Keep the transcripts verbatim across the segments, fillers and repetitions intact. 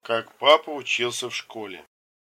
Как папа учился в школе.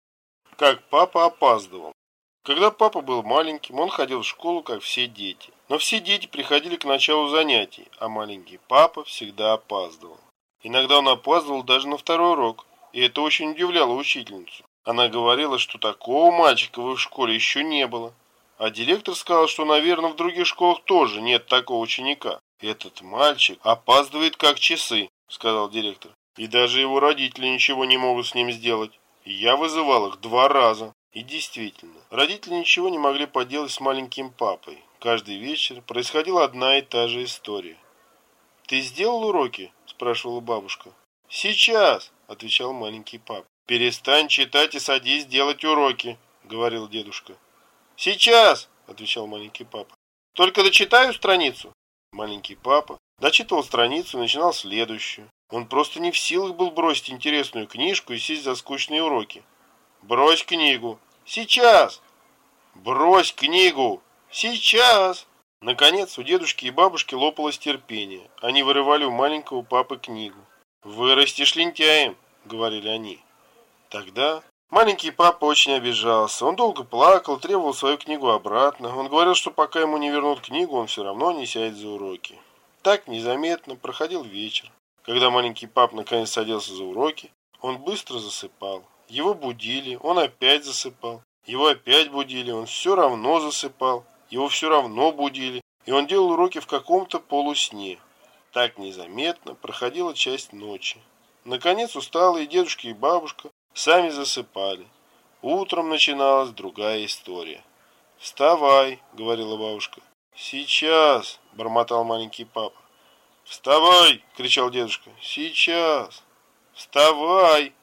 Как папа опаздывал. Когда папа был маленьким, он ходил в школу, как все дети. Но все дети приходили к началу занятий, а маленький папа всегда опаздывал. Иногда он опаздывал даже на второй урок, и это очень удивляло учительницу. Она говорила, что такого мальчика в их школе еще не было. А директор сказал, что, наверное, в других школах тоже нет такого ученика. «Этот мальчик опаздывает как часы», — сказал директор. «И даже его родители ничего не могут с ним сделать. И я вызывал их два раза». И действительно, родители ничего не могли поделать с маленьким папой. Каждый вечер происходила одна и та же история. «Ты сделал уроки?» – спрашивала бабушка. «Сейчас», – отвечал маленький папа. «Перестань читать и садись делать уроки», – говорил дедушка. «Сейчас», – отвечал маленький папа. «Только дочитаю страницу». Маленький папа дочитывал страницу и начинал следующую. Он просто не в силах был бросить интересную книжку и сесть за скучные уроки. «Брось книгу!» «Сейчас!» «Брось книгу!» «Сейчас!» Наконец, у дедушки и бабушки лопалось терпение. Они вырывали у маленького папы книгу. «Вырастешь лентяем!» — говорили они. Тогда маленький папа очень обижался. Он долго плакал, требовал свою книгу обратно. Он говорил, что пока ему не вернут книгу, он все равно не сядет за уроки. Так незаметно проходил вечер. Когда маленький пап наконец садился за уроки, он быстро засыпал. Его будили, он опять засыпал. Его опять будили, он все равно засыпал. Его все равно будили, и он делал уроки в каком-то полусне. Так незаметно проходила часть ночи. Наконец усталые дедушка и бабушка сами засыпали. Утром начиналась другая история. «Вставай», — говорила бабушка. «Сейчас», — бормотал маленький папа. «Вставай!» — кричал дедушка. «Сейчас!» «Вставай!»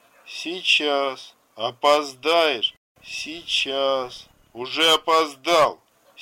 «Сейчас!» «Опоздаешь!» «Сейчас!» «Уже опоздал!»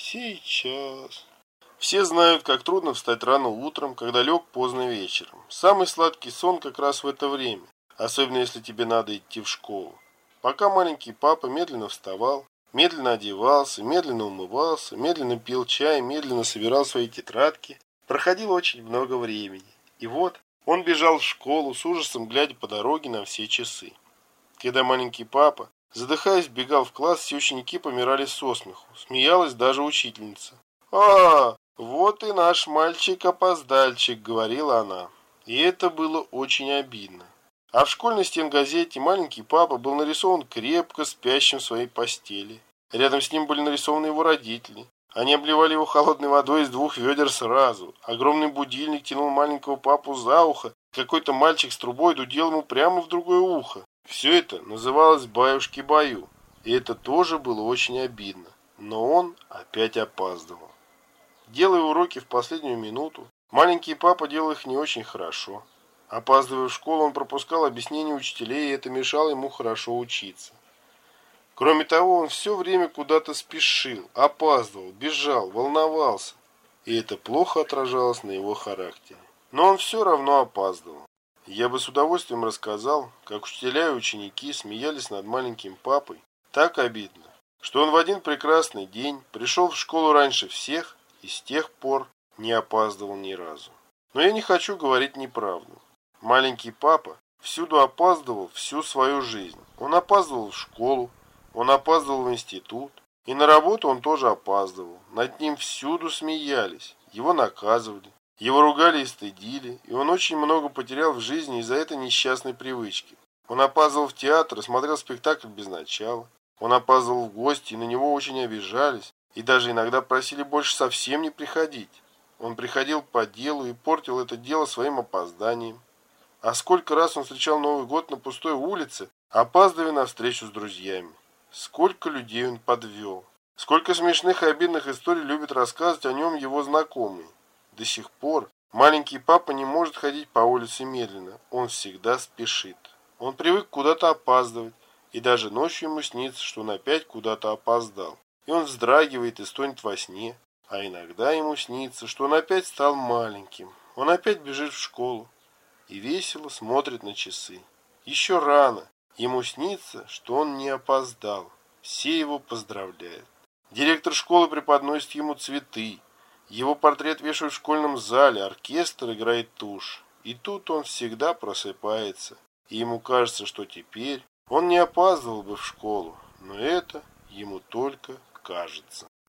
«Сейчас!» Все знают, как трудно встать рано утром, когда лег поздно вечером. Самый сладкий сон как раз в это время, особенно если тебе надо идти в школу. Пока маленький папа медленно вставал, медленно одевался, медленно умывался, медленно пил чай, медленно собирал свои тетрадки, проходило очень много времени. И вот он бежал в школу, с ужасом глядя по дороге на все часы. Когда маленький папа, задыхаясь, бегал в класс, все ученики помирали со смеху. Смеялась даже учительница. «А, вот и наш мальчик-опоздальчик», — говорила она. И это было очень обидно. А в школьной стенгазете маленький папа был нарисован крепко спящим в своей постели. Рядом с ним были нарисованы его родители. Они обливали его холодной водой из двух ведер сразу. Огромный будильник тянул маленького папу за ухо. Какой-то мальчик с трубой дудел ему прямо в другое ухо. Все это называлось «баюшки-баю». И это тоже было очень обидно. Но он опять опаздывал. Делая уроки в последнюю минуту, маленький папа делал их не очень хорошо. Опаздывая в школу, он пропускал объяснения учителей, и это мешало ему хорошо учиться. Кроме того, он все время куда-то спешил, опаздывал, бежал, волновался. И это плохо отражалось на его характере. Но он все равно опаздывал. Я бы с удовольствием рассказал, как учителя и ученики смеялись над маленьким папой. Так обидно, что он в один прекрасный день пришел в школу раньше всех и с тех пор не опаздывал ни разу. Но я не хочу говорить неправду. Маленький папа всюду опаздывал всю свою жизнь. Он опаздывал в школу, он опаздывал в институт, и на работу он тоже опаздывал. Над ним всюду смеялись, его наказывали, его ругали и стыдили, и он очень много потерял в жизни из-за этой несчастной привычки. Он опаздывал в театр и смотрел спектакль без начала. Он опаздывал в гости, и на него очень обижались, и даже иногда просили больше совсем не приходить. Он приходил по делу и портил это дело своим опозданием. А сколько раз он встречал Новый год на пустой улице, опаздывая на встречу с друзьями. Сколько людей он подвел. Сколько смешных и обидных историй любят рассказывать о нем его знакомые. До сих пор маленький папа не может ходить по улице медленно. Он всегда спешит. Он привык куда-то опаздывать. И даже ночью ему снится, что он опять куда-то опоздал. И он вздрагивает и стонет во сне. А иногда ему снится, что он опять стал маленьким. Он опять бежит в школу. И весело смотрит на часы. Еще рано. Ему снится, что он не опоздал. Все его поздравляют. Директор школы преподносит ему цветы. Его портрет вешают в школьном зале, оркестр играет тушь. И тут он всегда просыпается. и ему кажется, что теперь он не опаздывал бы в школу, но это ему только кажется.